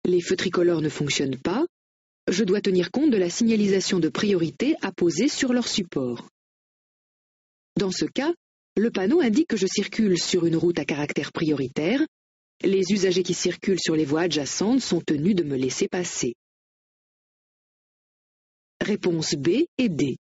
Les feux tricolores ne fonctionnent pas, je dois tenir compte de la signalisation de priorité apposée sur leur support. Dans ce cas, le panneau indique que je circule sur une route à caractère prioritaire. Les usagers qui circulent sur les voies adjacentes sont tenus de me laisser passer. Réponses B et D.